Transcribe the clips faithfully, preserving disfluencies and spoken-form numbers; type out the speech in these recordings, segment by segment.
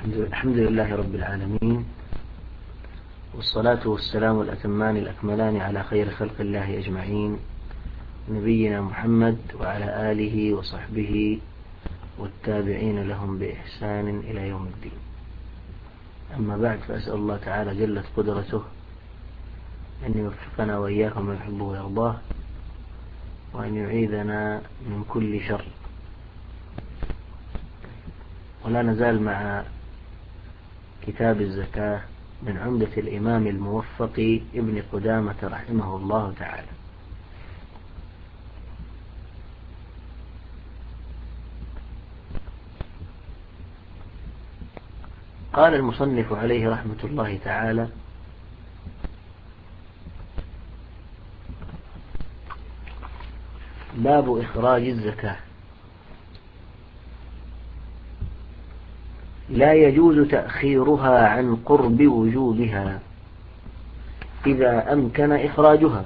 الحمد لله رب العالمين، والصلاة والسلام الأتمان الأكملان على خير خلق الله أجمعين، نبينا محمد وعلى آله وصحبه والتابعين لهم بإحسان إلى يوم الدين. أما بعد، فأسأل الله تعالى جلت قدرته أن يوفقنا وإياكم ما يحبه ويرضاه، وأن يعيذنا من كل شر. ولا نزال مع كتاب الزكاة من عمدة الإمام الموفق ابن قدامة رحمه الله تعالى. قال المصنف عليه رحمة الله تعالى: باب إخراج الزكاة. لا يجوز تأخيرها عن قرب وجوبها إذا أمكن إخراجها،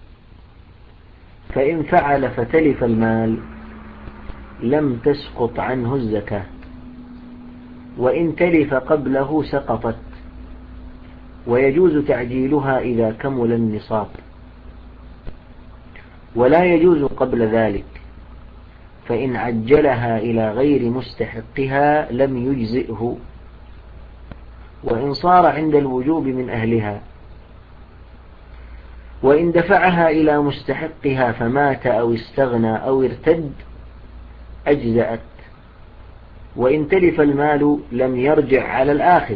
فإن فعل فتلف المال لم تسقط عنه الزكاة، وإن تلف قبله سقطت، ويجوز تعجيلها إذا كمل النصاب، ولا يجوز قبل ذلك، فإن عجلها إلى غير مستحقها لم يجزئه، وإن صار عند الوجوب من أهلها، وإن دفعها إلى مستحقها فمات أو استغنى أو ارتد أجزأت، وإن تلف المال لم يرجع على الآخذ.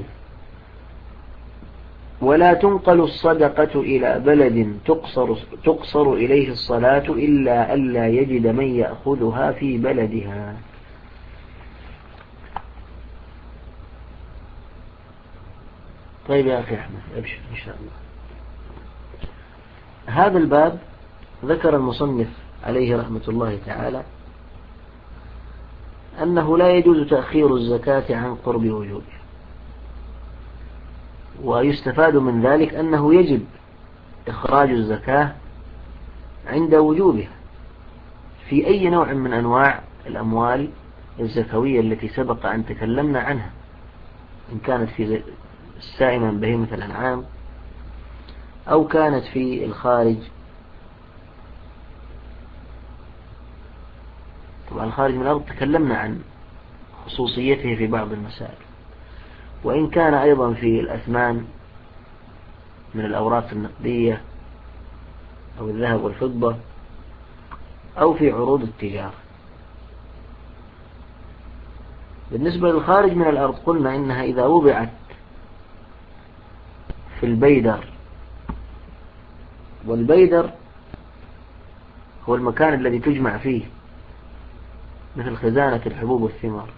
ولا تنقل الصدقة إلى بلد تقصر, تقصر إليه الصلاة إلا ألا يجد من يأخذها في بلدها. طيب يا أخي أحمد، أبشر إن شاء الله. هذا الباب ذكر المصنف عليه رحمة الله تعالى أنه لا يجوز تأخير الزكاة عن قرب وجوبها، ويستفاد من ذلك أنه يجب إخراج الزكاة عند وجوبها في أي نوع من أنواع الأموال الزكوية التي سبق أن تكلمنا عنها، إن كانت في السائمة من بهيمة الأنعام أو كانت في الخارج. طبعا الخارج من الأرض تكلمنا عن خصوصيته في بعض المسائل، وإن كان أيضا في الأثمان من الأوراق النقدية أو الذهب والفضة أو في عروض التجارة. بالنسبة للخارج من الأرض قلنا إنها إذا وضعت في البيدر، والبيدر هو المكان الذي تجمع فيه مثل خزانة الحبوب والثمار،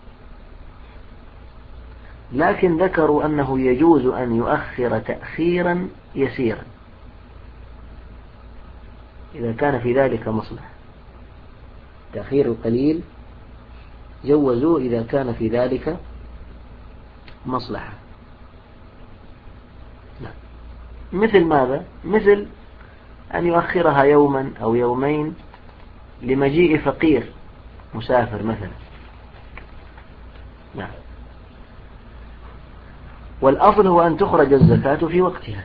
لكن ذكروا أنه يجوز أن يؤخر تأخيرا يسيرا إذا كان في ذلك مصلحة. تأخير القليل جوزوا إذا كان في ذلك مصلحة. مثل ماذا؟ مثل أن يؤخرها يوما أو يومين لمجيء فقير مسافر مثلا. نعم. والأصل هو أن تخرج الزكاة في وقتها.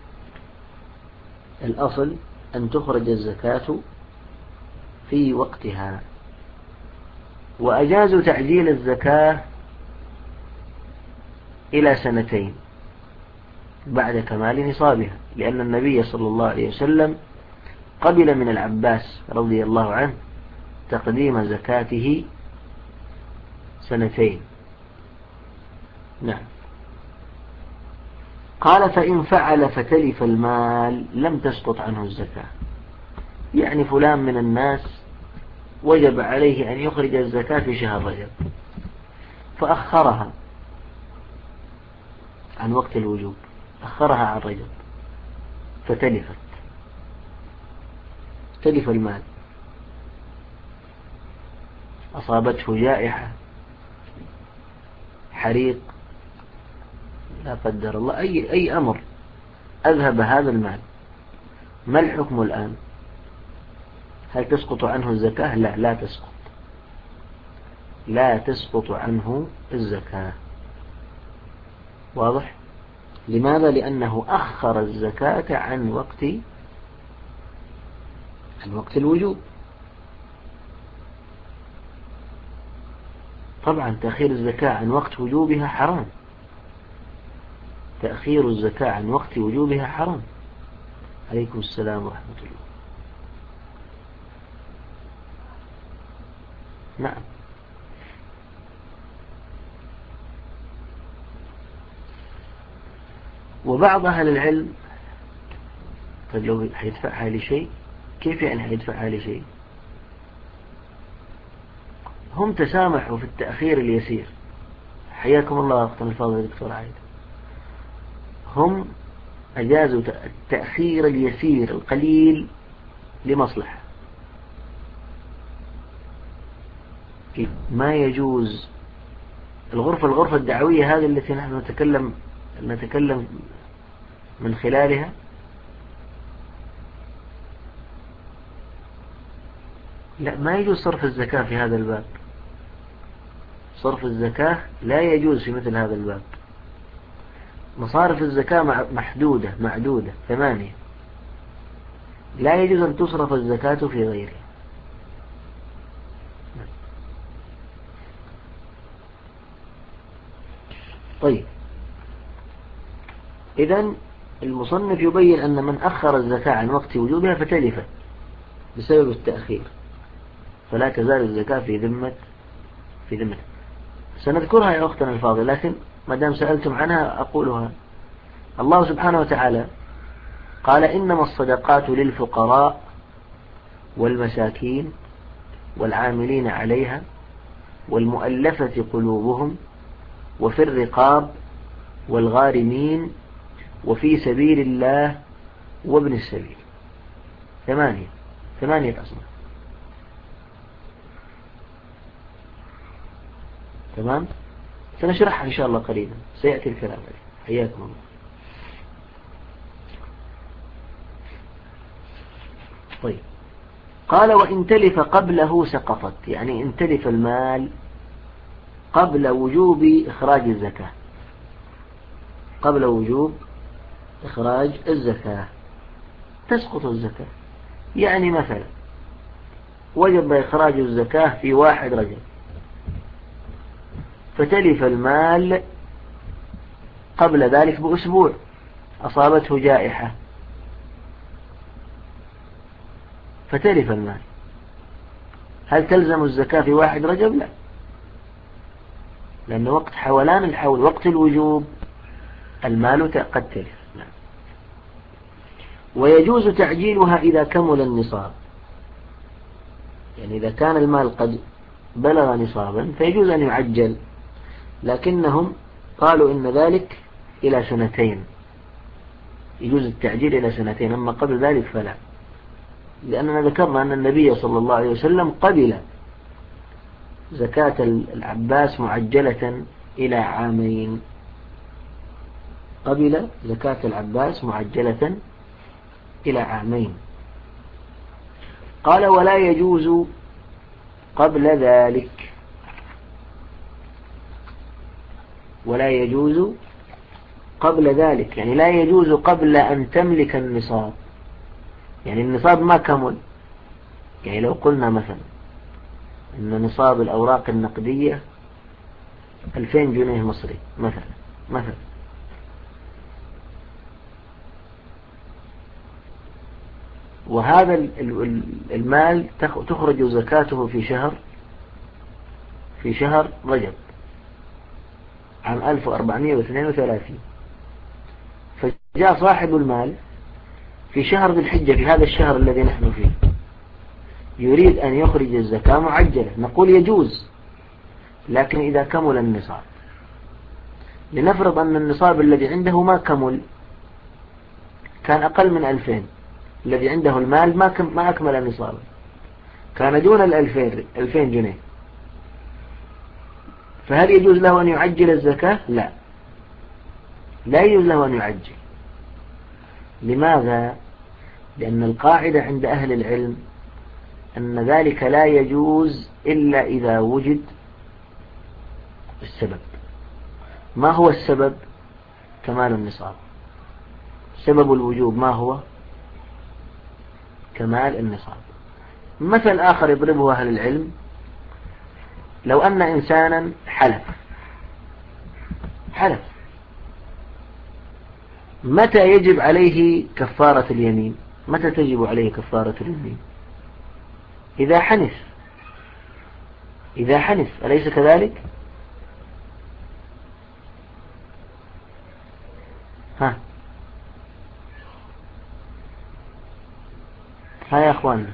الأصل أن تخرج الزكاة في وقتها. وأجازوا تعجيل الزكاة إلى سنتين بعد كمال نصابها، لأن النبي صلى الله عليه وسلم قبل من العباس رضي الله عنه تقديم زكاته سنتين. نعم. قال: فإن فعل فتلف المال لم تسقط عنه الزكاة. يعني فلان من الناس وجب عليه أن يخرج الزكاة في شهر رجب، فأخرها عن وقت الوجوب، أخرها عن رجب فتلفت، تلف المال، أصابته جائحة، حريق، لا قدر الله، أي, أي أمر أذهب هذا المال، ما الحكم الآن؟ هل تسقط عنه الزكاة؟ لا لا تسقط لا تسقط عنه الزكاة. واضح؟ لماذا؟ لأنه أخر الزكاة عن وقت عن وقت الوجوب. طبعا تأخير الزكاة عن وقت وجوبها حرام، تأخير الزكاة عن وقت وجوبها حرام. عليكم السلام ورحمة الله. نعم. وبعض أهل العلم طيب لو حيدفعها لشيء، كيف يعني حيدفعها لشيء؟ هم تسامحوا في التأخير اليسير. حياكم الله أختنا الفاضل دكتور عايد. هم أجازوا التأخير اليسير القليل لمصلحة. ما يجوز الغرفة الغرفة الدعوية هذه التي نحن نتكلم نتكلم من خلالها، لا ما يجوز صرف الزكاة في هذا الباب. صرف الزكاة لا يجوز في مثل هذا الباب. مصارف الزكاة محدودة معدودة ثمانية، لا يجوز أن تصرف الزكاة في غيرها. طيب إذن المصنف يبين أن من أخر الزكاة عن وقت وجوبها فتلفت بسبب التأخير، فلا تزال الزكاة في ذمة في ذمة. سنذكرها يا أختنا الفاضل، لكن ما دام سألتم عنها أقولها. الله سبحانه وتعالى قال إنما الصدقات للفقراء والمساكين والعاملين عليها والمؤلفة قلوبهم وفي الرقاب والغارمين وفي سبيل الله وابن السبيل. ثمانية ثمانية أصناف. تمام. سنشرحها إن شاء الله قريبا، سيأتي الكلام عليه. حياكم الله. طيب قال وإن تلف قبله سقطت، يعني إن تلف المال قبل وجوب إخراج الزكاة، قبل وجوب إخراج الزكاة تسقط الزكاة. يعني مثلا وجب إخراج الزكاة في واحد رجب، فتلف المال قبل ذلك بأسبوع، أصابته جائحة فتلف المال، هل تلزم الزكاة في واحد رجب؟ لا، لأن وقت حولان الحول وقت الوجوب المال قد تلف. نعم. ويجوز تعجيلها إذا كمل النصاب، يعني إذا كان المال قد بلغ نصابا فيجوز أن يعجل، لكنهم قالوا إن ذلك إلى سنتين، يجوز التعجيل إلى سنتين، أما قبل ذلك فلا، لأننا ذكرنا أن النبي صلى الله عليه وسلم قبل زكاة العباس معجلة إلى عامين، قبل زكاة العباس معجلة إلى عامين. قال ولا يجوز قبل ذلك، ولا يجوز قبل ذلك، يعني لا يجوز قبل أن تملك النصاب، يعني النصاب ما كمل. يعني لو قلنا مثلا أن نصاب الأوراق النقدية ألفين جنيه مصري مثلا مثلا وهذا المال تخرج زكاته في شهر في شهر رجب عام ألف وأربعمائة واثنين وثلاثين، فجاء صاحب المال في شهر ذي الحجة، في هذا الشهر الذي نحن فيه، يريد أن يخرج الزكاة معجلة، نقول يجوز، لكن إذا كمل النصاب. لنفرض أن النصاب الذي عنده ما كمل، كان أقل من ألفين، الذي عنده المال ما ما أكمل النصاب، كان دون الألفين ألفين جنيه، فهل يجوز له أن يعجل الزكاة؟ لا، لا يجوز له أن يعجل. لماذا؟ لأن القاعدة عند أهل العلم أن ذلك لا يجوز إلا إذا وجد السبب. ما هو السبب؟ كمال النصاب. سبب الوجوب ما هو؟ كمال النصاب. مثل آخر يضربه أهل العلم: لو أن إنسانا حلف حلف متى يجب عليه كفارة اليمين؟ متى تجب عليه كفارة اليمين؟ إذا حنث إذا حنث أليس كذلك؟ ها ها يا أخواننا،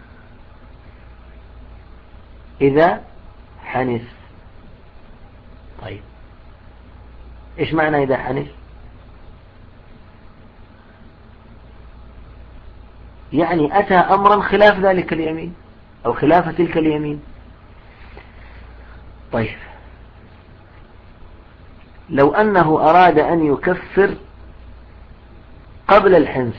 إذا حنث. طيب إيش معنى إذا حنث؟ يعني أتى أمرا خلاف ذلك اليمين أو خلاف تلك اليمين. طيب لو أنه أراد أن يكفر قبل الحنث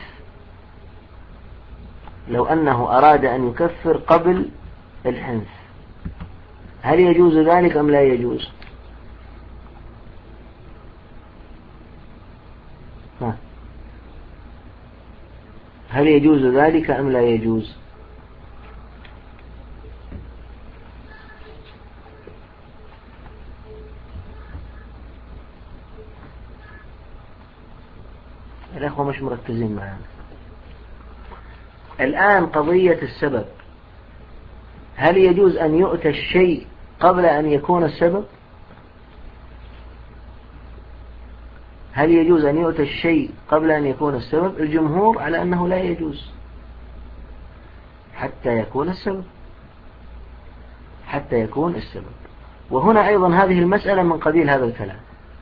لو أنه أراد أن يكفر قبل الحنث هل يجوز ذلك أم لا يجوز؟ ها. هل يجوز ذلك أم لا يجوز؟ الأخوة مش مركزين معنا. الآن قضية السبب، هل يجوز أن يؤتى الشيء قبل أن يكون السبب؟ هل يجوز أن يؤتى الشيء قبل أن يكون السبب؟ الجمهور على أنه لا يجوز حتى يكون السبب حتى يكون السبب. وهنا أيضا هذه المسألة من قبيل هذا الكلام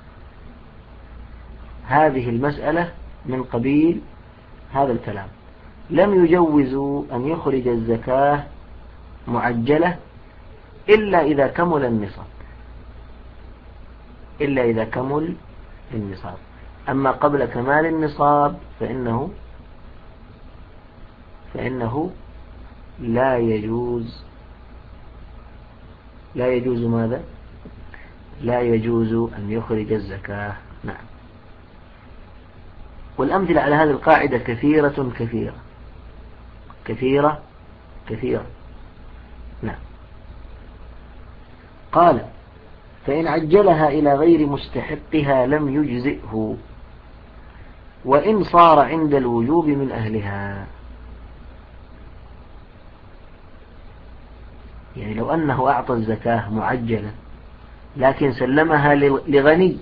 هذه المسألة من قبيل هذا الكلام. لم يجوزوا أن يخرج الزكاة معجلة إلا إذا كمل النصاب إلا إذا كمل النصاب. أما قبل كمال النصاب فإنه فإنه لا يجوز لا يجوز ماذا؟ لا يجوز أن يخرج الزكاة. نعم. والأمثلة على هذه القاعدة كثيرة كثيرة كثيرة كثيرة. نعم. قال: فإن عجلها إلى غير مستحقها لم يجزئه وإن صار عند الوجوب من أهلها. يعني لو أنه أعطى الزكاة معجلة لكن سلمها لغني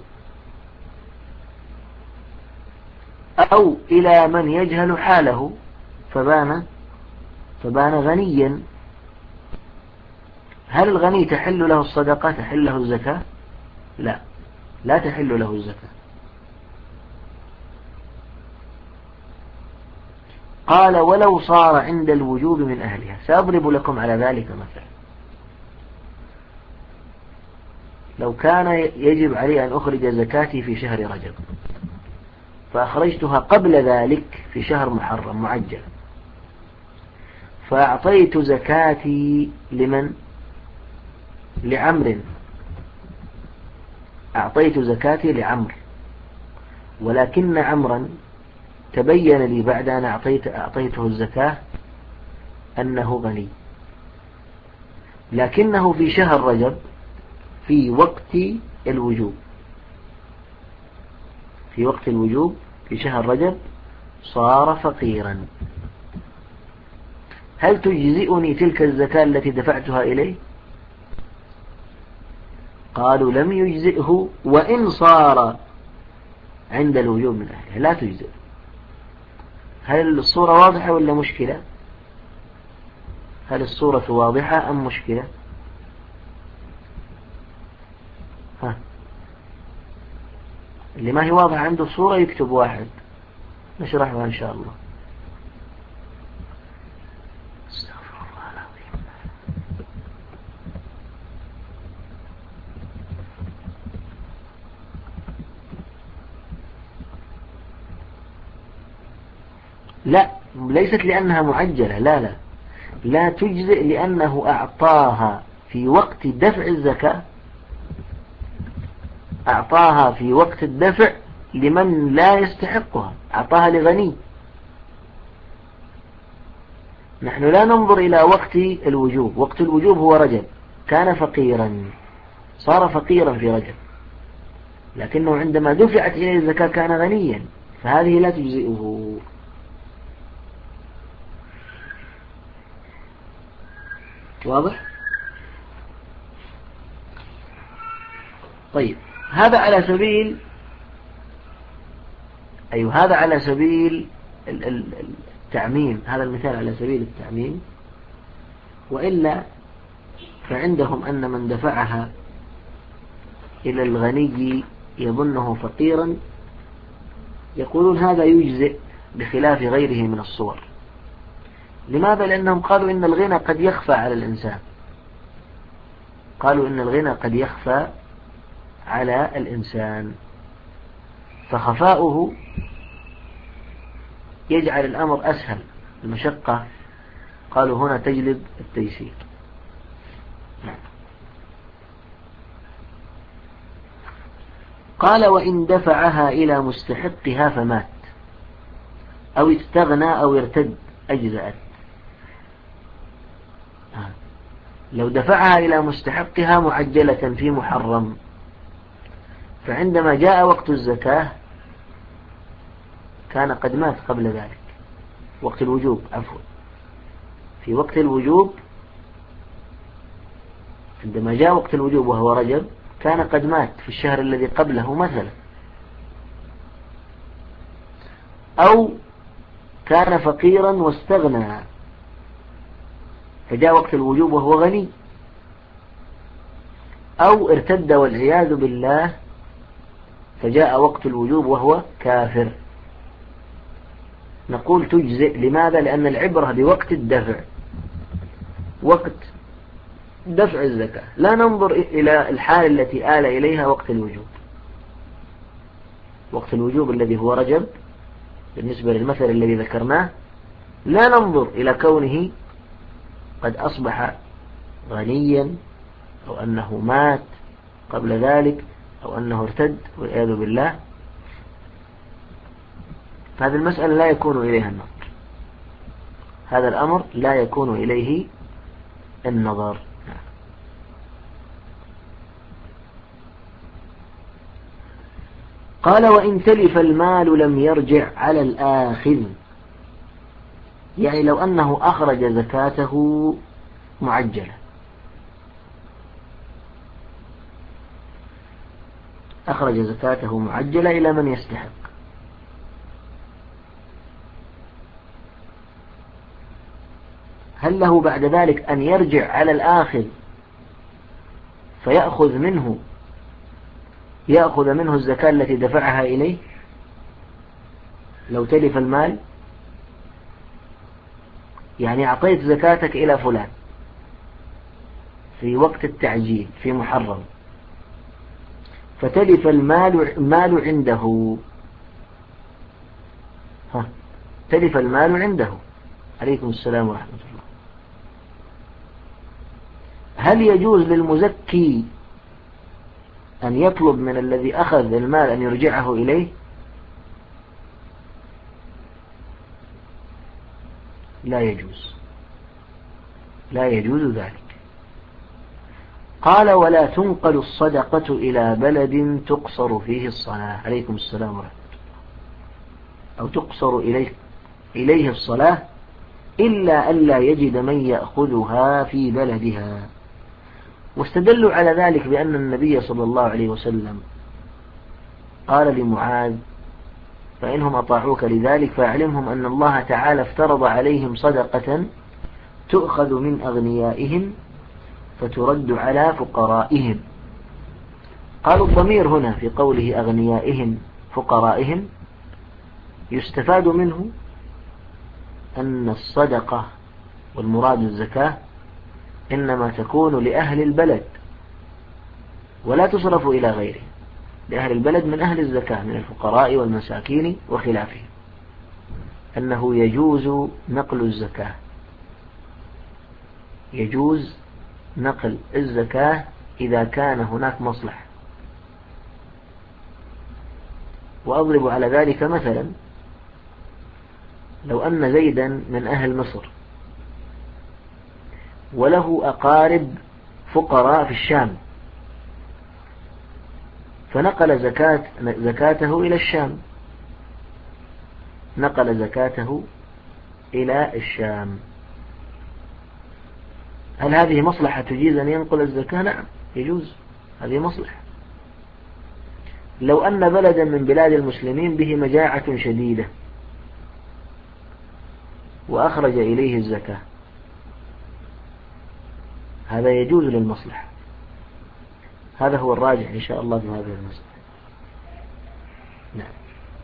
أو إلى من يجهل حاله فبان فبان غنيا، هل الغني تحل له الصدقة تحل له الزكاة؟ لا لا تحل له الزكاة. قال: ولو صار عند الوجوب من أهلها. سأضرب لكم على ذلك مثلا. لو كان يجب علي أن أخرج زكاتي في شهر رجب فأخرجتها قبل ذلك في شهر محرم معجل، فأعطيت زكاتي لمن؟ لعمر أعطيت زكاتي لعمر ولكن عمرا تبين لي بعد أن أعطيت أعطيته الزكاة أنه غني، لكنه في شهر رجب في وقت الوجوب في وقت الوجوب في شهر رجب صار فقيرا. هل تجزئني تلك الزكاة التي دفعتها إليه؟ قالوا: لم يجزئه وإن صار عند الوجوب من أهله. لا تجزئ. هل الصورة واضحة ولا مشكلة؟ هل الصورة واضحة أم مشكلة؟ ها. اللي ما هي واضحة عنده صورة يكتب واحد نشرحها إن شاء الله. استغفر الله العظيم. لا ليست لأنها معجلة، لا لا لا تجزئ لأنه أعطاها في وقت دفع الزكاة أعطاها في وقت الدفع لمن لا يستحقها، أعطاها لغني. نحن لا ننظر إلى وقت الوجوب، وقت الوجوب هو رجب، كان فقيرا صار فقيرا في رجب، لكنه عندما دفعت إليه الزكاة كان غنيا، فهذه لا تجزئه. واضح؟ طيب، هذا على سبيل أيوه هذا على سبيل التعميم، هذا المثال على سبيل التعميم. وإلا فعندهم أن من دفعها إلى الغني يظنه فقيرا يقولون هذا يجزئ بخلاف غيره من الصور. لماذا؟ لأنهم قالوا إن الغنى قد يخفى على الإنسان، قالوا إن الغنى قد يخفى على الإنسان، فخفاؤه يجعل الأمر أسهل، المشقة قالوا هنا تجلب التيسير. قال وإن دفعها إلى مستحقها فمات أو استغنى أو ارتد أجزأت. لو دفعها إلى مستحقها معجلة في محرم، فعندما جاء وقت الزكاة كان قد مات قبل ذلك، وقت الوجوب عفوا في وقت الوجوب عندما جاء وقت الوجوب وهو رجب كان قد مات في الشهر الذي قبله مثلا، أو كان فقيرا واستغنى فجاء وقت الوجوب وهو غني، أو ارتد والعياذ بالله فجاء وقت الوجوب وهو كافر، نقول تجزئ. لماذا؟ لأن العبرة بوقت الدفع، وقت دفع الزكاة، لا ننظر إلى الحال التي آل إليها وقت الوجوب. وقت الوجوب الذي هو رجب بالنسبة للمثل الذي ذكرناه لا ننظر إلى كونه قد أصبح غنيا أو أنه مات قبل ذلك أو أنه ارتد والعياذ بالله، فهذه المسألة لا يكون إليها النظر، هذا الأمر لا يكون إليه النظر. قال وإن تلف المال لم يرجع على الآخذ، يعني لو أنه أخرج زكاته معجلة، أخرج زكاته معجلة إلى من يستحق، هل له بعد ذلك أن يرجع على الآخذ فيأخذ منه يأخذ منه الزكاة التي دفعها إليه لو تلف المال؟ يعني أعطيت زكاتك إلى فلان في وقت التعجيل في محرم، فتلف المال مال عنده، ها تلف المال عنده، عليكم السلام ورحمة الله، هل يجوز للمزكي أن يطلب من الذي أخذ المال أن يرجعه إليه؟ لا يجوز، لا يجوز ذلك. قال ولا تنقل الصدقة إلى بلد تقصر فيه الصلاة، عليكم السلام ورحمة الله، أو تقصر إليه إليه الصلاة إلا ألا يجد من يأخذها في بلدها. واستدلوا على ذلك بأن النبي صلى الله عليه وسلم قال لمعاذ فإنهم أطاعوك لذلك فاعلمهم أن الله تعالى افترض عليهم صدقة تؤخذ من أغنيائهم فترد على فقرائهم. قالوا الضمير هنا في قوله أغنيائهم فقرائهم يستفاد منه أن الصدقة والمراد الزكاة إنما تكون لأهل البلد ولا تصرف إلى غيره، لأهل البلد من أهل الزكاة من الفقراء والمساكين وخلافهم، أنه يجوز نقل الزكاة، يجوز نقل الزكاة إذا كان هناك مصلحة. وأضرب على ذلك مثلا، لو أن زيدا من أهل مصر وله أقارب فقراء في الشام، فنقل زكاة زكاته إلى الشام، نقل زكاته إلى الشام، هل هذه مصلحة تجيز أن ينقل الزكاة؟ نعم يجوز، هذه مصلحة. لو أن بلدا من بلاد المسلمين به مجاعة شديدة وأخرج إليه الزكاة، هذا يجوز للمصلحة، هذا هو الراجح إن شاء الله في هذه المسألة. نعم.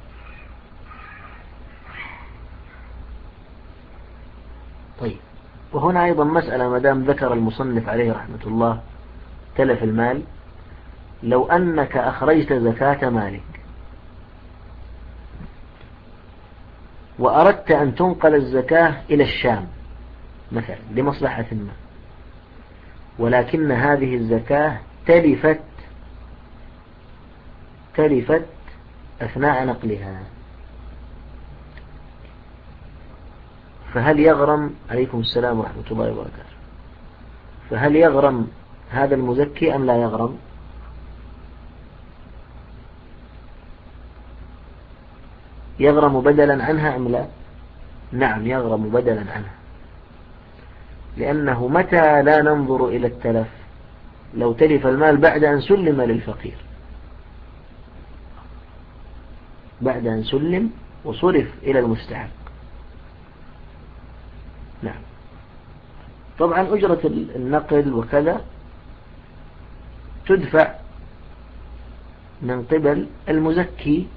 طيب، وهنا أيضا مسألة ما دام ذكر المصنف عليه رحمة الله تلف المال، لو أنك أخرجت زكاة مالك وأردت أن تنقل الزكاة إلى الشام مثلا لمصلحة ما، ولكن هذه الزكاة تلفت تلفت أثناء نقلها، فهل يغرم؟ عليكم السلام ورحمة الله وبركاته. فهل يغرم هذا المزكي أم لا يغرم؟ يغرم بدلا عنها أم لا؟ نعم يغرم بدلا عنها، لأنه متى لا ننظر إلى التلف؟ لو تلف المال بعد أن سلم للفقير، بعد أن سلم وصرف إلى المستحق. نعم. طبعا أجرة النقل وكذا تدفع من قبل المزكي،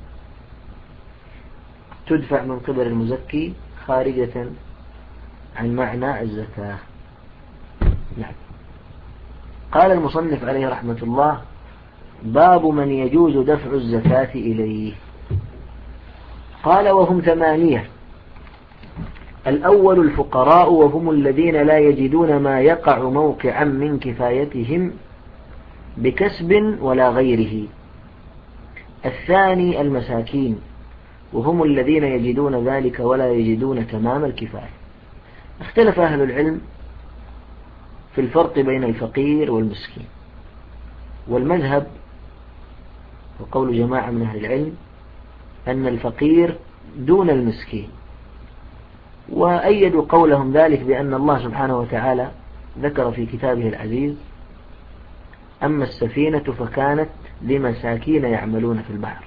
تدفع من قبل المزكي خارجة عن معنى الزكاة. نعم. قال المصنف عليه رحمة الله: باب من يجوز دفع الزكاة إليه. قال: وهم ثمانية. الأول الفقراء، وهم الذين لا يجدون ما يقع موقعا من كفايتهم بكسب ولا غيره. الثاني المساكين، وهم الذين يجدون ذلك ولا يجدون تمام الكفاية. اختلف أهل العلم في الفرق بين الفقير والمسكين، والمذهب وقول جماعة من أهل العلم أن الفقير دون المسكين، وأيدوا قولهم ذلك بأن الله سبحانه وتعالى ذكر في كتابه العزيز: أما السفينة فكانت لمساكين يعملون في البحر.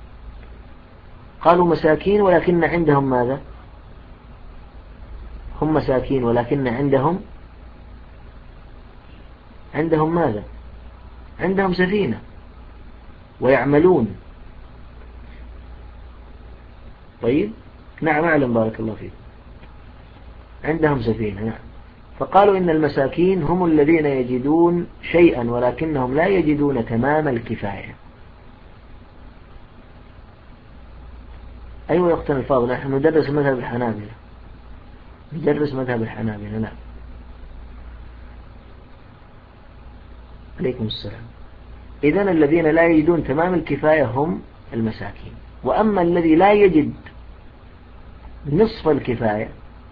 قالوا مساكين ولكن عندهم ماذا؟ هم مساكين ولكن عندهم عندهم ماذا؟ عندهم سفينة ويعملون. طيب، نعم أعلم، بارك الله فيك، عندهم سفينة. نعم. فقالوا إن المساكين هم الذين يجدون شيئا ولكنهم لا يجدون تمام الكفاية. أيوة يا أختنا الفاضلة، نحن ندرس مذهب الحنابلة، ندرس مذهب الحنابلة. نعم. عليكم السلام. إذن الذين لا يجدون تمام الكفاية هم المساكين. وأما الذي لا يجد نصف الكفاية،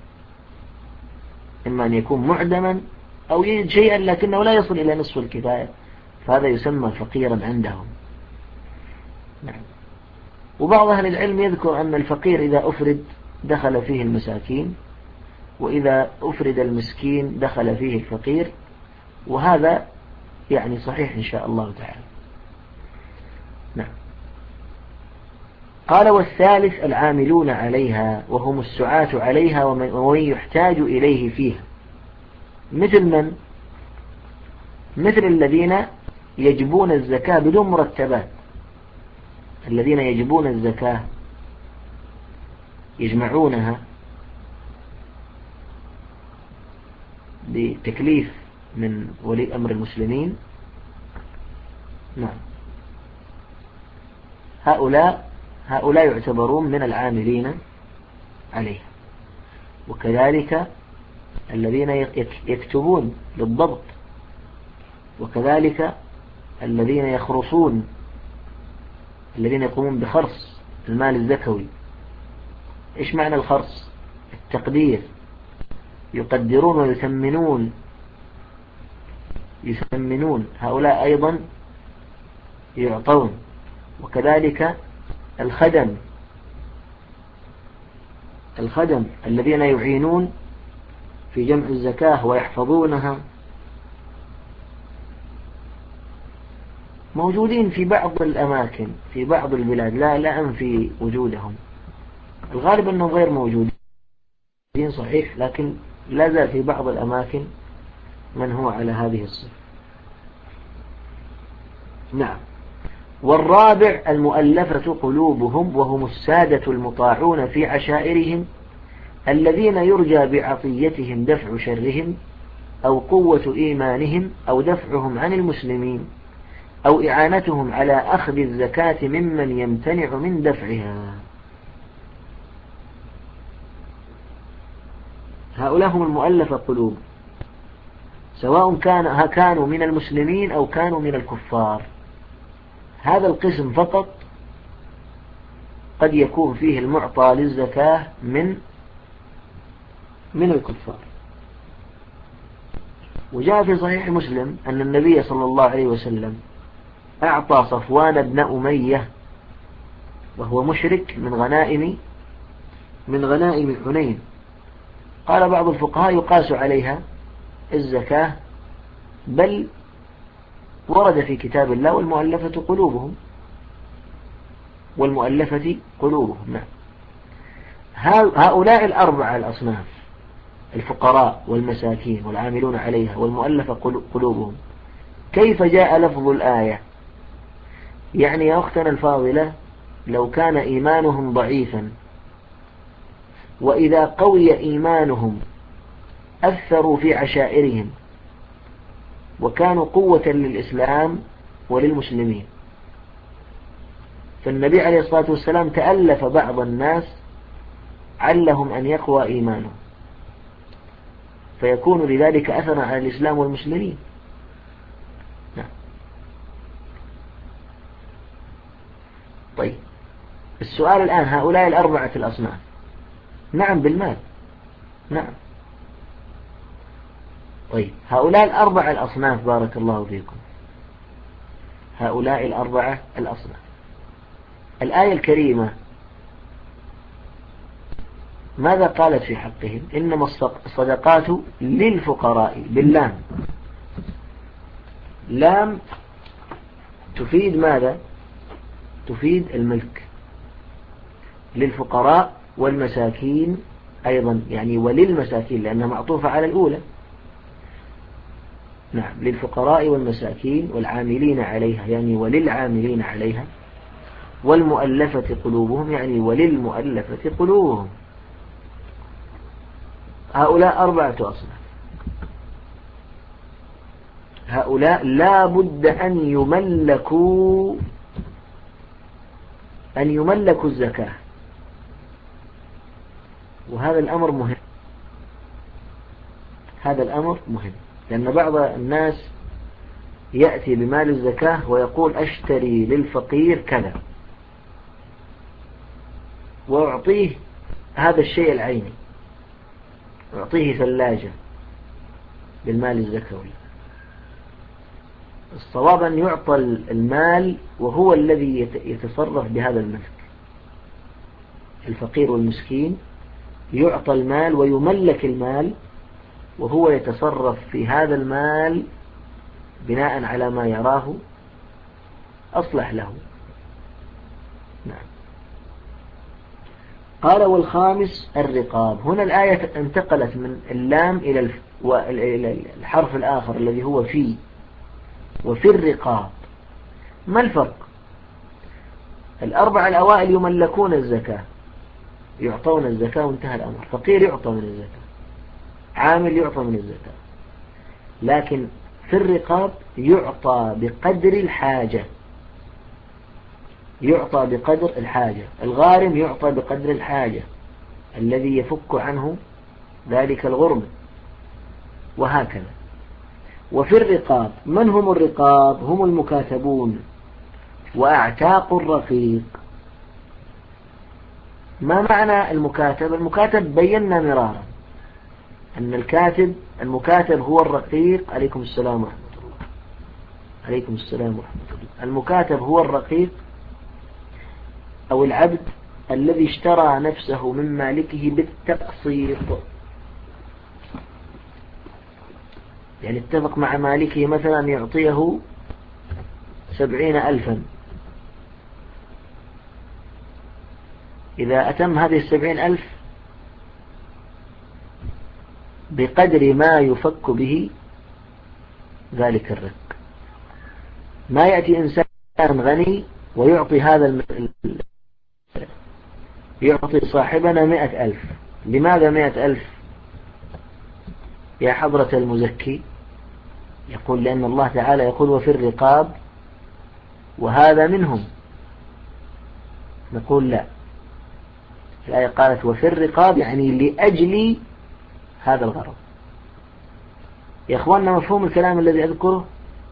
إما أن يكون معدما أو يجد شيئا لكنه لا يصل إلى نصف الكفاية، فهذا يسمى فقيرا عندهم. نعم. وبعض أهل العلم يذكر أن الفقير إذا أفرد دخل فيه المساكين، وإذا أفرد المسكين دخل فيه الفقير، وهذا يعني صحيح إن شاء الله تعالى. نعم. قال: والثالث العاملون عليها، وهم السعاة عليها ومن يحتاج إليه فيها. مثل من؟ مثل الذين يجبون الزكاة بدون مرتبات، الذين يجبون الزكاة يجمعونها بتكليف من ولي أمر المسلمين. نعم. هؤلاء هؤلاء يعتبرون من العاملين عليه. وكذلك الذين يكتبون بالضبط، وكذلك الذين يخرصون، الذين يقومون بخرص المال الزكوي. إيش معنى الخرص؟ التقدير، يقدرون ويثمنون، يثمنون، هؤلاء أيضا يعطون. وكذلك الخدم، الخدم الذين يعينون في جمع الزكاة ويحفظونها موجودين في بعض الأماكن في بعض البلاد، لا لا أنفي وجودهم، الغالب أنهم غير موجودين صحيح، لكن لا زال في بعض الأماكن من هو على هذه الصفة. نعم. والرابع المؤلفة قلوبهم، وهم السادة المطاعون في عشائرهم الذين يرجى بعطيتهم دفع شرهم أو قوة إيمانهم أو دفعهم عن المسلمين أو إعانتهم على أخذ الزكاة ممن يمتنع من دفعها. هؤلاء هم المؤلفة قلوب، سواء كان كانوا من المسلمين أو كانوا من الكفار. هذا القسم فقط قد يكون فيه المعطى للزكاة من من الكفار. وجاء في صحيح مسلم أن النبي صلى الله عليه وسلم أعطى صفوان بن أمية وهو مشرك من غنائم من غنائم حنين. قال بعض الفقهاء يقاس عليها الزكاة، بل ورد في كتاب الله والمؤلفة قلوبهم، والمؤلفة قلوبهم. نعم. هؤلاء الأربعة الأصناف، الفقراء والمساكين والعاملون عليها والمؤلفة قلوبهم، كيف جاء لفظ الآية؟ يعني يا أختنا الفاضلة، لو كان إيمانهم ضعيفا وإذا قوي إيمانهم أثروا في عشائرهم وكانوا قوة للإسلام وللمسلمين، فالنبي عليه الصلاة والسلام تألف بعض الناس علهم أن يقوى إيمانهم، فيكون لذلك أثرا على الإسلام والمسلمين. نعم. طيب السؤال الآن، هؤلاء الأربعة الأصناف، نعم بالمال، نعم. طيب هؤلاء الأربعة الأصناف، بارك الله فيكم، هؤلاء الأربعة الأصناف، الآية الكريمة ماذا قالت في حقهم؟ إنما الصدقات للفقراء باللام. لام تفيد ماذا؟ تفيد الملك. للفقراء والمساكين أيضا، يعني وللمساكين لأنها معطوفة على الأولى. نعم، للفقراء والمساكين والعاملين عليها، يعني وللعاملين عليها، والمؤلفة قلوبهم، يعني وللمؤلفة قلوبهم. هؤلاء أربعة أصناف. هؤلاء لا بد أن يملكوا أن يملكوا الزكاة، وهذا الأمر مهم. هذا الأمر مهم لأن بعض الناس يأتي بمال الزكاة ويقول أشتري للفقير كذا وأعطيه هذا الشيء العيني، أعطيه ثلاجة بالمال الزكوي. الصواب أن يعطى المال وهو الذي يتصرف بهذا الملك. الفقير والمسكين يعطى المال ويملك المال وهو يتصرف في هذا المال بناء على ما يراه أصلح له. نعم. قال والخامس الرقاب. هنا الآية انتقلت من اللام إلى الحرف الآخر الذي هو في، وفي الرقاب. ما الفرق؟ الأربع الأوائل يملكون الزكاة، يعطون الزكاة وانتهى الأمر. فقير يعطى من الزكاة، عامل يعطى من الزكاة، لكن في الرقاب يعطى بقدر الحاجة، يعطى بقدر الحاجة. الغارم يعطى بقدر الحاجة الذي يفك عنه ذلك الغرم، وهكذا. وفي الرقاب، من هم الرقاب؟ هم المكاتبون وأعتاق الرقيق. ما معنى المكاتب؟ المكاتب بينا مرارا أن الكاتب المكاتب هو الرقيق. عليكم السلام ورحمة الله. عليكم السلام ورحمة الله. المكاتب هو الرقيق أو العبد الذي اشترى نفسه من مالكه بالتقسيط، يعني اتفق مع مالكه مثلا يعطيه سبعين ألفا، إذا أتم هذه السبعين ألف بقدر ما يفك به ذلك الرق. ما يأتي إنسان غني ويعطي هذا الم... يعطي صاحبنا مئة ألف. لماذا مئة ألف يا حضرة المزكي؟ يقول لأن الله تعالى يقول وفي الرقاب وهذا منهم. نقول لا، الآية قالت وفي الرقاب يعني لأجل هذا الغرض. يا أخواننا مفهوم الكلام الذي أذكره؟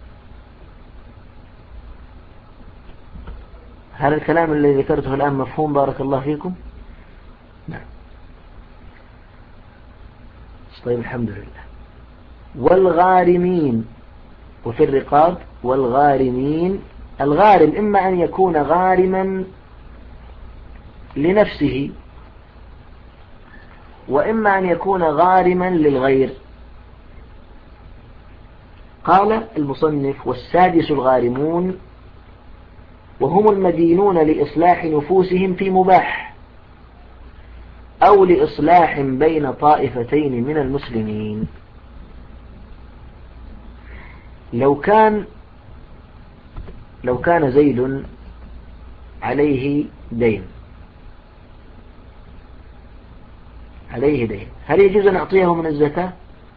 هل الكلام الذي ذكرته الآن مفهوم؟ بارك الله فيكم. نعم. طيب الحمد لله. والغارمين، وفي الرقاب والغارمين. الغارم إما أن يكون غارما لنفسه وإما أن يكون غارما للغير. قال المصنف والسادس الغارمون وهم المدينون لإصلاح نفوسهم في مباح أو لإصلاح بين طائفتين من المسلمين. لو كان لو كان زيد عليه دين عليه دين هل يجوز أن نعطيه من الزكاة؟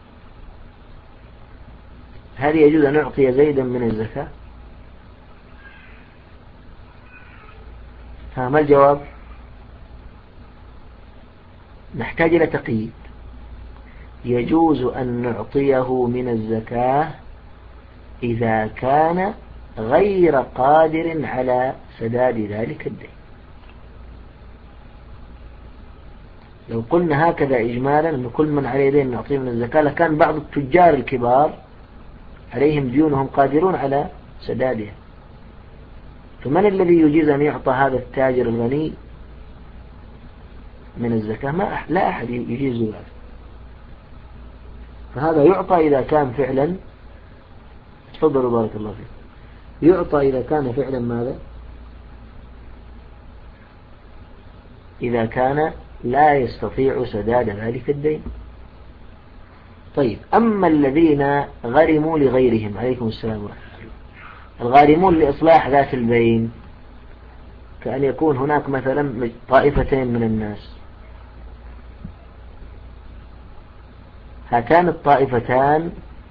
هل يجوز أن نعطي زيدا من الزكاة؟ ها ما الجواب؟ نحتاج إلى تقييد. يجوز أن نعطيه من الزكاة إذا كان غير قادر على سداد ذلك الدين. لو قلنا هكذا إجمالا أن كل من عليه دين نعطيه من الزكاة لكان بعض التجار الكبار عليهم ديونهم قادرون على سدادها، فمن الذي يجيز أن يعطى هذا التاجر الغني من الزكاة؟ ما أح... لا أحد يجيز ذلك. فهذا يعطى إذا كان فعلا، تفضلوا بارك الله فيك، يعطى إذا كان فعلا ماذا؟ إذا كان لا يستطيع سداد ذلك الدين. طيب أما الذين غرموا لغيرهم، عليكم السلام ورحمة الله، الغارمون لإصلاح ذات البين، كأن يكون هناك مثلا طائفتين من الناس، هاتان الطائفتان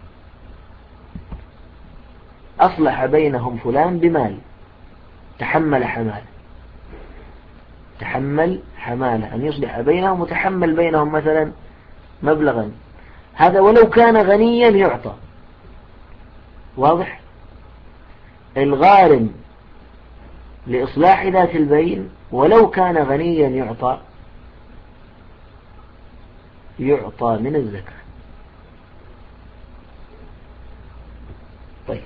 أصلح بينهم فلان بمال، تحمل حماله تحمل حماله أن يصلح بينهم وتحمل بينهم مثلا مبلغا، هذا ولو كان غنيا يعطى. واضح؟ الغارم لإصلاح ذات البين ولو كان غنيا يعطى يعطى من الزكاة. طيب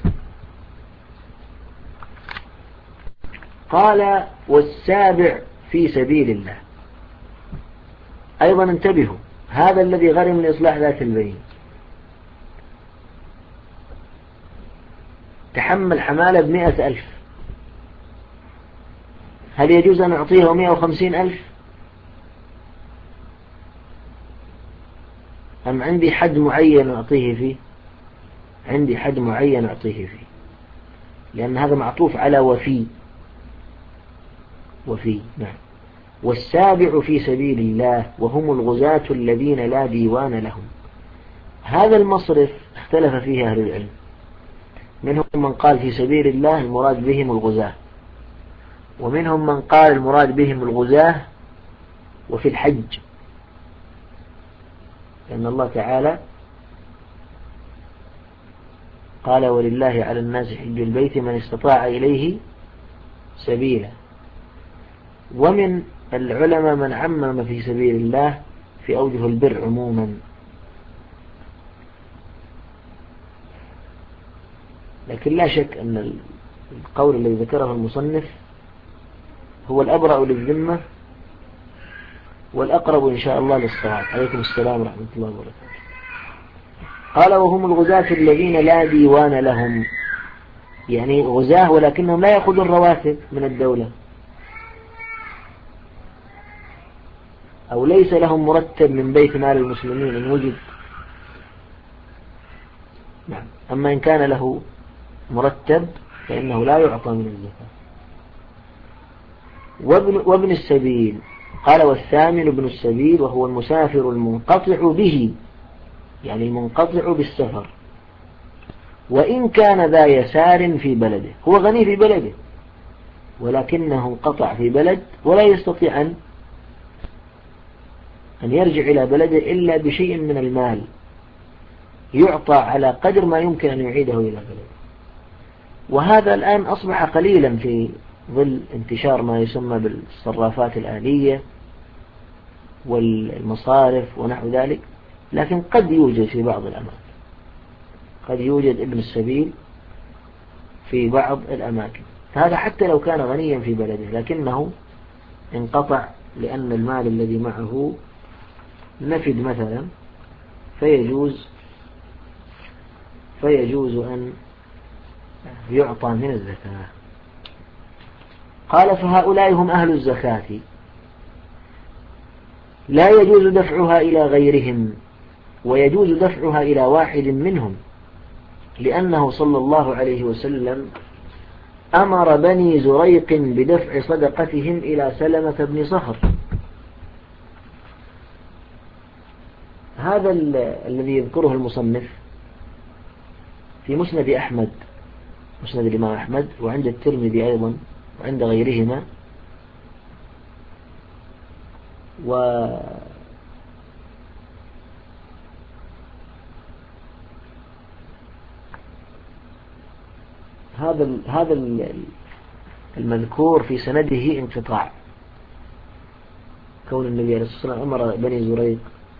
قال والسابع في سبيل الله. أيضا انتبهوا، هذا الذي غرم لإصلاح ذات البين تحمل حمالة بمئة ألف، هل يجوز أن أعطيه مئة وخمسين ألف أم عندي حد معين أعطيه فيه؟ عندي حد معين أعطيه فيه، لأن هذا معطوف على وفي وفي نعم. والسابع في سبيل الله وهم الغزاة الذين لا ديوان لهم. هذا المصرف اختلف فيه أهل العلم، منهم من قال في سبيل الله المراد بهم الغزاة، ومنهم من قال المراد بهم الغزاة وفي الحج، لأن الله تعالى قال ولله على الناس حج البيت من استطاع إليه سبيلا. ومن العلماء من عمم في سبيل الله في أوجه البر عموما، لكن لا شك أن القول الذي ذكره المصنف هو الأبرأ للذمة والأقرب إن شاء الله للصواب. عليكم السلام ورحمة الله وبركاته. قال وهم الغزاة الذين لا ديوان لهم، يعني غزاة ولكنهم لا يأخذون رواتب من الدولة، أو ليس لهم مرتب من بيت مال المسلمين إن وجد. نعم. أما إن كان له مرتب فإنه لا يعطى من الزكاة. وابن, وابن السبيل، قال والثامن ابن السبيل وهو المسافر المنقطع به، يعني المنقطع بالسفر، وإن كان ذا يسار في بلده، هو غني في بلده ولكنه انقطع في بلد ولا يستطيع أن أن يرجع إلى بلده إلا بشيء من المال يعطى على قدر ما يمكن أن يعيده إلى بلده. وهذا الآن أصبح قليلا في ظل انتشار ما يسمى بالصرافات الآلية والمصارف ونحو ذلك، لكن قد يوجد في بعض الأماكن، قد يوجد ابن السبيل في بعض الأماكن، هذا حتى لو كان غنيا في بلده لكنه انقطع لأن المال الذي معه نفد مثلا، فيجوز فيجوز أن يعطى من الزكاة. قال فهؤلاء هم أهل الزكاة لا يجوز دفعها إلى غيرهم، ويجوز دفعها إلى واحد منهم، لأنه صلى الله عليه وسلم أمر بني زريق بدفع صدقتهم إلى سلمة بن صخر. هذا الذي يذكره المصنف في مسند أحمد، مسند الإمام أحمد، وعند الترمذي أيضا وعند غيرهما، و هذا هذا المذكور في سنده انقطاع، كون النبي عليه الصلاة والسلام أمر بني زريق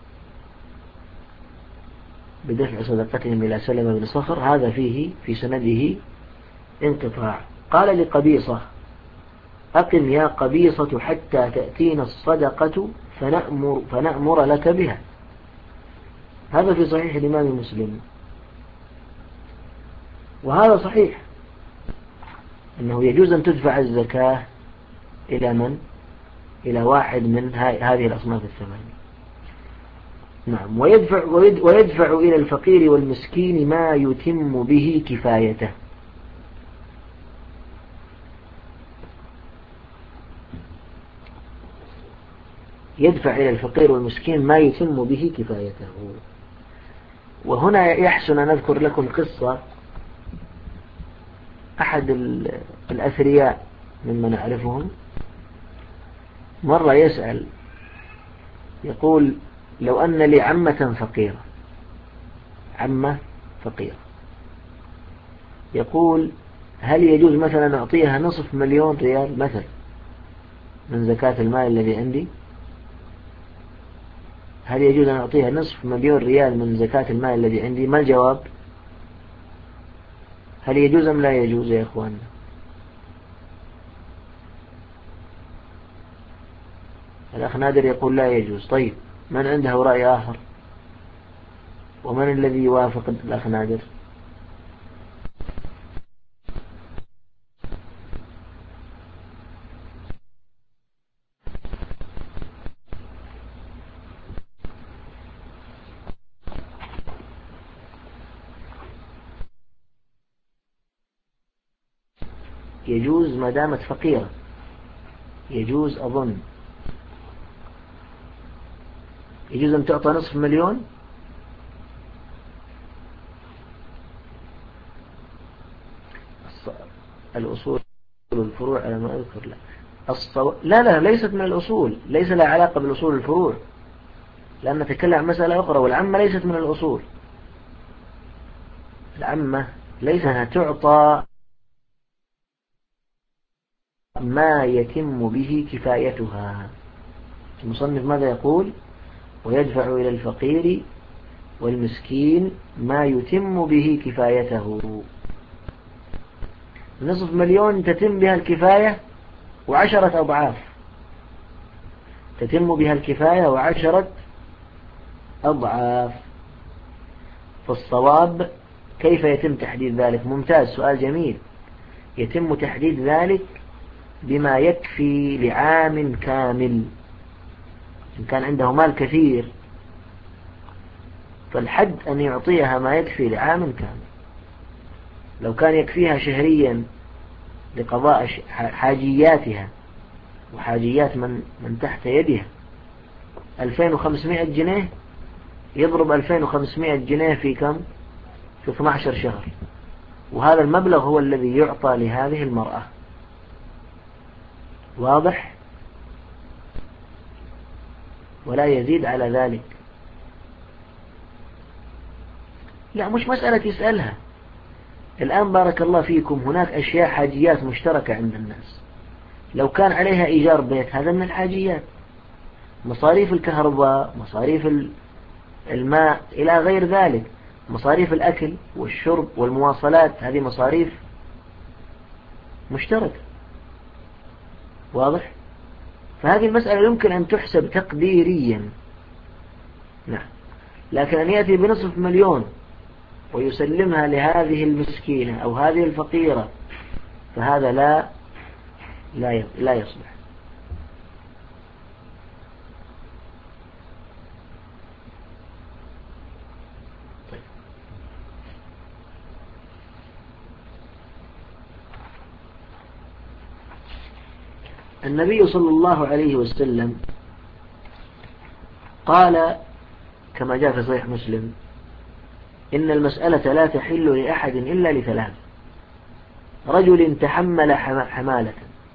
بدفع صدقتهم إلى سلمة بن صخر، هذا فيه في سنده انقطاع. قال لقبيصة أقم يا قبيصة حتى تأتينا الصدقة فنأمر, فنأمر لك بها. هذا في صحيح الإمام مسلم، وهذا صحيح أنه يجوز أن تدفع الزكاة إلى من؟ إلى واحد من هذه الأصناف الثمانية. نعم. ويدفع, ويدفع إلى الفقير والمسكين ما يتم به كفايته. يدفع إلى الفقير والمسكين ما يتم به كفايته. وهنا يحسن أن أذكر لكم قصة أحد الأثرياء ممن نعرفهم، مرة يسأل يقول لو أن لي عمة فقيرة، عمة فقيرة، يقول هل يجوز مثلا أعطيها نصف مليون ريال مثلا من زكاة المال الذي عندي؟ هل يجوز أن أعطيها نصف مليون ريال من زكاة المال الذي عندي؟ ما الجواب؟ هل يجوز أم لا يجوز يا إخوان؟ الأخ نادر يقول لا يجوز. طيب من عنده رأي آخر؟ ومن الذي يوافق الأخ نادر؟ يجوز ما دامت فقيرة، يجوز أظن يجوز أن تعطى نصف مليون. الأصول والفروع على ما أذكر لا. الصو... لا لا ليست من الأصول، ليس لها علاقة بالأصول الفروع، لأن نتكلم عن مسألة أخرى. والعمة ليست من الأصول، العمة ليس أنها تعطى ما يتم به كفايتها. المصنف ماذا يقول؟ ويدفع إلى الفقير والمسكين ما يتم به كفايته. نصف مليون تتم بها الكفاية وعشرة أضعاف، تتم بها الكفاية وعشرة أضعاف. فالصواب كيف يتم تحديد ذلك؟ ممتاز، سؤال جميل. يتم تحديد ذلك بما يكفي لعام كامل. إن كان عنده مال كثير فالحد أن يعطيها ما يكفي لعام كامل. لو كان يكفيها شهريا لقضاء حاجياتها وحاجيات من, من تحت يدها ألفين وخمسمائة جنيه، يضرب ألفين وخمسمائة جنيه في كم؟ في اثني عشر شهر، وهذا المبلغ هو الذي يعطى لهذه المرأة. واضح؟ ولا يزيد على ذلك. لا، مش مسألة يسألها. الآن بارك الله فيكم هناك أشياء حاجيات مشتركة عند الناس، لو كان عليها إيجار بيت هذا من الحاجيات، مصاريف الكهرباء، مصاريف الماء إلى غير ذلك، مصاريف الأكل والشرب والمواصلات، هذه مصاريف مشتركة. واضح؟ فهذه المسألة يمكن أن تحسب تقديريا. نعم. لكن أن يأتي بنصف مليون ويسلمها لهذه المسكينة أو هذه الفقيرة فهذا لا لا لا يصلح. طيب. النبي صلى الله عليه وسلم قال كما جاء في صحيح مسلم: إن المسألة لا تحل لأحد إلا لثلاث: رجل تحمل حمالة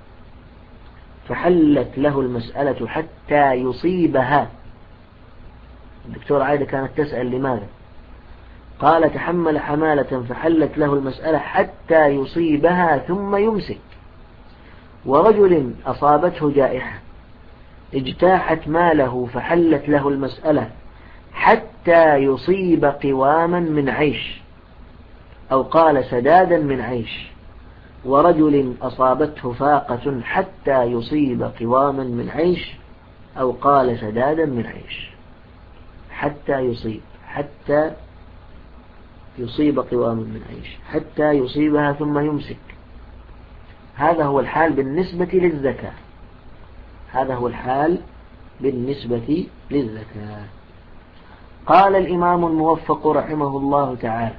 فحلت له المسألة حتى يصيبها. الدكتورة عايدة كانت تسأل لماذا، قال: تحمل حمالة فحلت له المسألة حتى يصيبها ثم يمسك. ورجل أصابته جائحة اجتاحت ماله فحلت له المسألة حتى يصيب قواما من عيش، أو قال سدادا من عيش. ورجل أصابته فاقة حتى يصيب قواما من عيش، أو قال سدادا من عيش. حتى يصيب، حتى يصيب قواما من عيش، حتى يصيبها ثم يمسك. هذا هو الحال بالنسبة للزكاة. هذا هو الحال بالنسبة للزكاة. قال الإمام الموفق رحمه الله تعالى: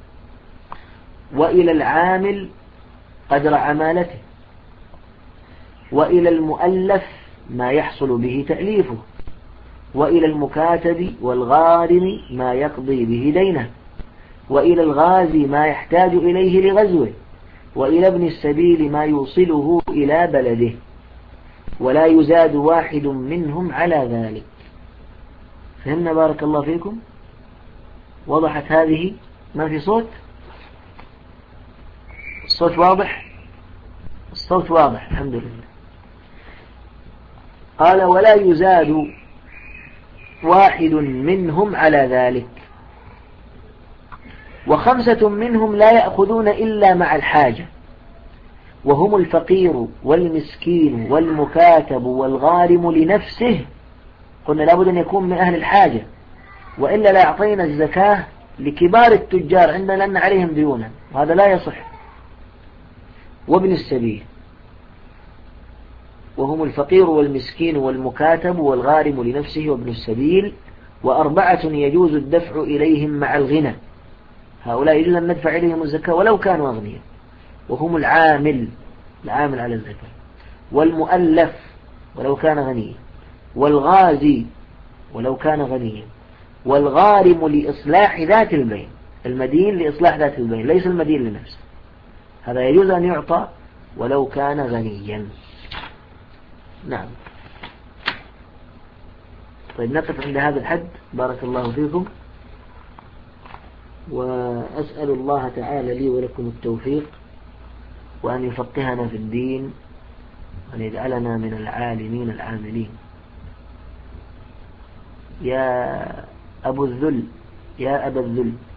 وإلى العامل قدر عمالته، وإلى المؤلف ما يحصل به تأليفه، وإلى المكاتب والغارم ما يقضي به دينه، وإلى الغازي ما يحتاج إليه لغزوه، وإلى ابن السبيل ما يوصله إلى بلده، ولا يزاد واحد منهم على ذلك. فهمنا بارك الله فيكم؟ وضحت هذه؟ ما في صوت؟ الصوت واضح؟ الصوت واضح الحمد لله. قال: ولا يزاد واحد منهم على ذلك. وخمسة منهم لا يأخذون إلا مع الحاجة، وهم الفقير والمسكين والمكاتب والغارم لنفسه. قلنا لابد أن يكون من أهل الحاجة، وإلا لا يعطينا الزكاة لكبار التجار عندنا لأن عليهم ديونا، وهذا لا يصح. وابن السبيل، وهم الفقير والمسكين والمكاتب والغارم لنفسه وابن السبيل. وأربعة يجوز الدفع إليهم مع الغنى، هؤلاء يجوز أن ندفع إليهم الزكاة ولو كانوا أغنياء، وهم العامل، العامل على الزكاة، والمؤلف ولو كان غنيا، والغازي ولو كان غنيا، والغارم لإصلاح ذات البين، المدين لإصلاح ذات البين ليس المدين لنفسه، هذا يجوز أن يعطى ولو كان غنيا. نعم. طيب نقف عند هذا الحد بارك الله فيكم، وأسأل الله تعالى لي ولكم التوفيق، وأن يفقهنا في الدين، وأن يجعلنا من العالمين العاملين. يا أبو الذل، يا أبا الذل.